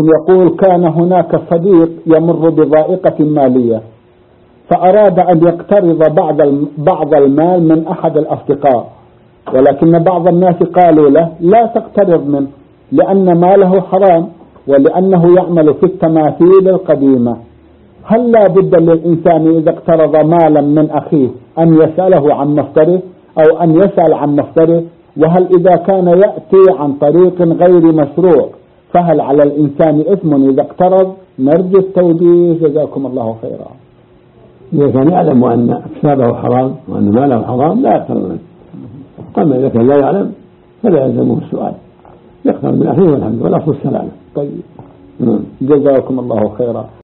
يقول كان هناك صديق يمر بضائقة مالية، فأراد أن يقترض بعض المال من أحد الأصدقاء، ولكن بعض الناس قالوا له لا تقترض منه لأن ماله حرام ولأنه يعمل في التماثيل القديمة. هل لا بد للإنسان إذا اقترض مالا من أخيه أن يسأله عن مصدره أو أن يسأل عن مصدره؟ وهل إذا كان يأتي عن طريق غير مشروع فهل على الإنسان إثم إذا اقترض؟ نرجو التوجيه جزاكم الله خيرا. إذا كان يعلم أن اكتسابه حرام وأن ماله حرام لا يقترض منه، أما إذا كان لا يعلم فلا يلزمه السؤال، يقترض من أخيه والحمد والأصل السلامة. طيب جزاكم الله خيرا.